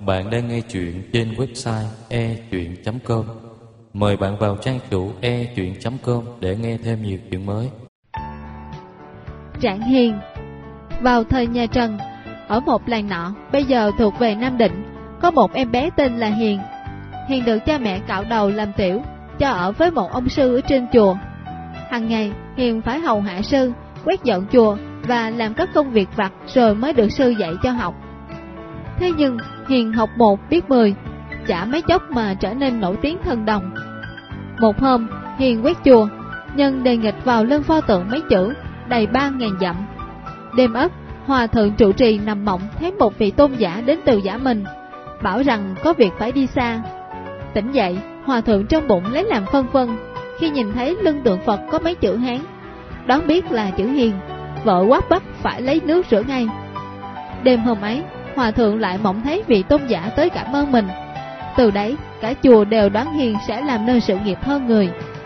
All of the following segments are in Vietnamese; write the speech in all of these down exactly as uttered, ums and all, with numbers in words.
Bạn đang nghe chuyện trên website e chuyện chấm com. Mời bạn vào trang chủ e chuyện chấm com để nghe thêm nhiều chuyện mới. Trạng Hiền. Vào thời nhà Trần, ở một làng nọ bây giờ thuộc về Nam Định, có một em bé tên là Hiền. Hiền được cha mẹ cạo đầu làm tiểu, cho ở với một ông sư ở trên chùa. Hàng ngày Hiền phải hầu hạ sư, quét dọn chùa và làm các công việc vặt rồi mới được sư dạy cho học. Thế nhưng Hiền học một biết mười, chả mấy chốc mà trở nên nổi tiếng thần đồng. Một hôm Hiền quét chùa, nhân đề nghịch vào lưng pho tượng mấy chữ đầy ba ngàn dặm. Đêm ất, hòa thượng trụ trì nằm mộng thấy một vị tôn giả đến từ Giả Mình, bảo rằng có việc phải đi xa. Tỉnh dậy, hòa thượng trong bụng lấy làm phân vân khi nhìn thấy lưng tượng Phật có mấy chữ Hán, đoán biết là chữ Hiền, vợ quát bắt phải lấy nước rửa ngay. Đêm hôm ấy, hòa thượng lại mộng thấy vị tôn giả tới cảm ơn mình. Từ đấy, cả chùa đều đoán Hiền sẽ làm nên sự nghiệp hơn người.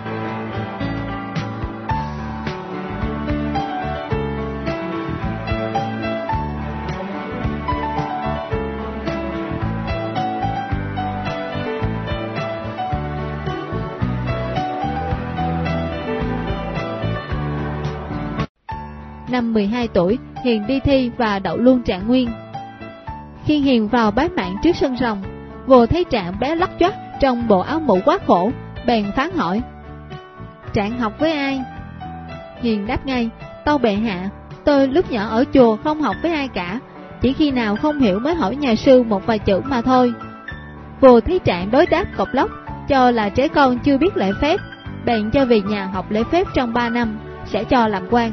Năm mười hai tuổi, Hiền đi thi và đậu luôn Trạng Nguyên. Khi Hiền vào bái mạng trước sân rồng, vô thấy Trạng bé lóc choắt trong bộ áo mũ quá khổ, bèn phán hỏi: Trạng học với ai? Hiền đáp ngay: Tâu bệ hạ, tôi lúc nhỏ ở chùa không học với ai cả, chỉ khi nào không hiểu mới hỏi nhà sư một vài chữ mà thôi. Vô thấy Trạng đối đáp cộc lốc, cho là trẻ con chưa biết lễ phép, bèn cho về nhà học lễ phép trong ba năm, sẽ cho làm quan.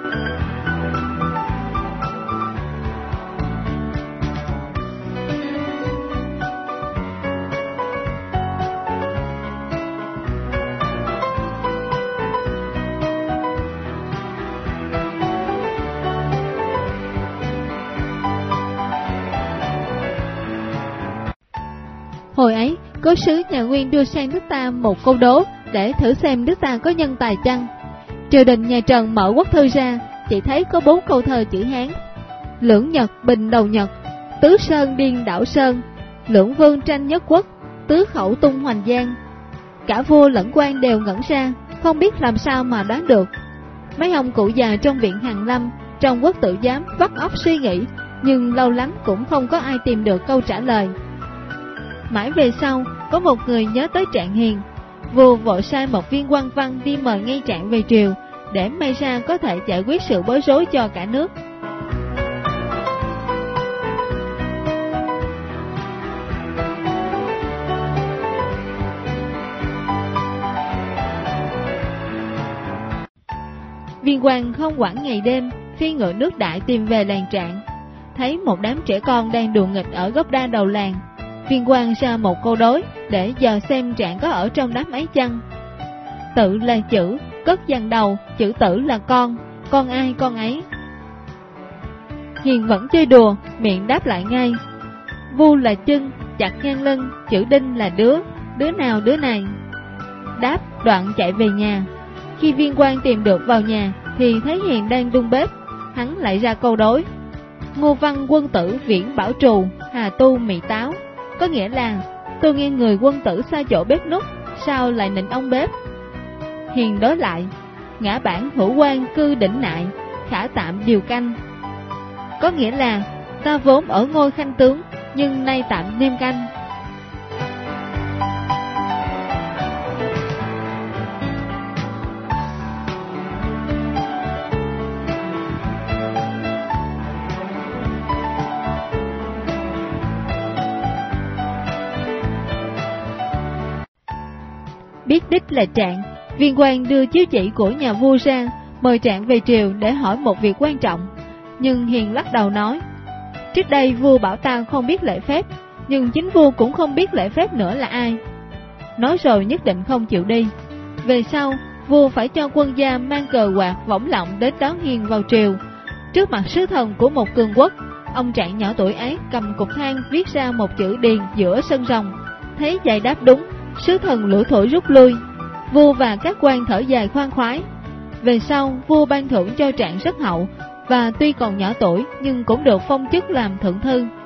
Hồi ấy, có sứ nhà Nguyên đưa sang nước ta một câu đố để thử xem nước ta có nhân tài chăng. Triều đình nhà Trần mở quốc thư ra, chỉ thấy có bốn câu thơ chữ Hán: Lưỡng Nhật bình đầu Nhật, tứ sơn điên đảo sơn, lưỡng vương tranh nhất quốc, tứ khẩu tung hoành giang. Cả vua lẫn quan đều ngẩn ra, không biết làm sao mà đoán được. Mấy ông cụ già trong viện Hàn Lâm, trong quốc tử giám vắt óc suy nghĩ, nhưng lâu lắm cũng không có ai tìm được câu trả lời. Mãi về sau, có một người nhớ tới Trạng Hiền. Vua vội sai một viên quan văn đi mời ngay Trạng về triều, để may ra có thể giải quyết sự bối rối cho cả nước. Viên quan không quản ngày đêm, phi ngựa nước đại tìm về làng Trạng. Thấy một đám trẻ con đang đùa nghịch ở gốc đa đầu làng, viên quan ra một câu đối để dò xem Trạng có ở trong đám ấy chăng. Tự là chữ, cất dằn đầu, chữ tử là con, con ai con ấy. Hiền vẫn chơi đùa, miệng đáp lại ngay: Vu là chân, chặt ngang lưng, chữ đinh là đứa, đứa nào đứa này. Đáp đoạn chạy về nhà. Khi viên quan tìm được vào nhà thì thấy Hiền đang đun bếp. Hắn lại ra câu đối: Ngô văn quân tử viễn bảo trù, hà tu mì táo. Có nghĩa là tôi nghe người quân tử xa chỗ bếp núc, sao lại nịnh ông bếp. Hiền đối lại: Ngã bản hữu quan cư đỉnh nại, khả tạm điều canh. Có nghĩa là ta vốn ở ngôi khanh tướng, nhưng nay tạm nêm canh. Biết đích là Trạng, viên quan đưa chiếu chỉ của nhà vua ra, mời Trạng về triều để hỏi một việc quan trọng. Nhưng Hiền lắc đầu nói: Trước đây vua bảo ta không biết lễ phép, nhưng chính vua cũng không biết lễ phép nữa là ai. Nói rồi nhất định không chịu đi. Về sau, vua phải cho quân gia mang cờ quạt võng lọng đến đón Hiền vào triều. Trước mặt sứ thần của một cường quốc, ông Trạng nhỏ tuổi ấy cầm cục than viết ra một chữ điền giữa sân rồng. Thấy giải đáp đúng, sứ thần lủi thổi rút lui. Vua và các quan thở dài khoan khoái. Về sau, vua ban thưởng cho Trạng rất hậu, và tuy còn nhỏ tuổi nhưng cũng được phong chức làm thượng thư.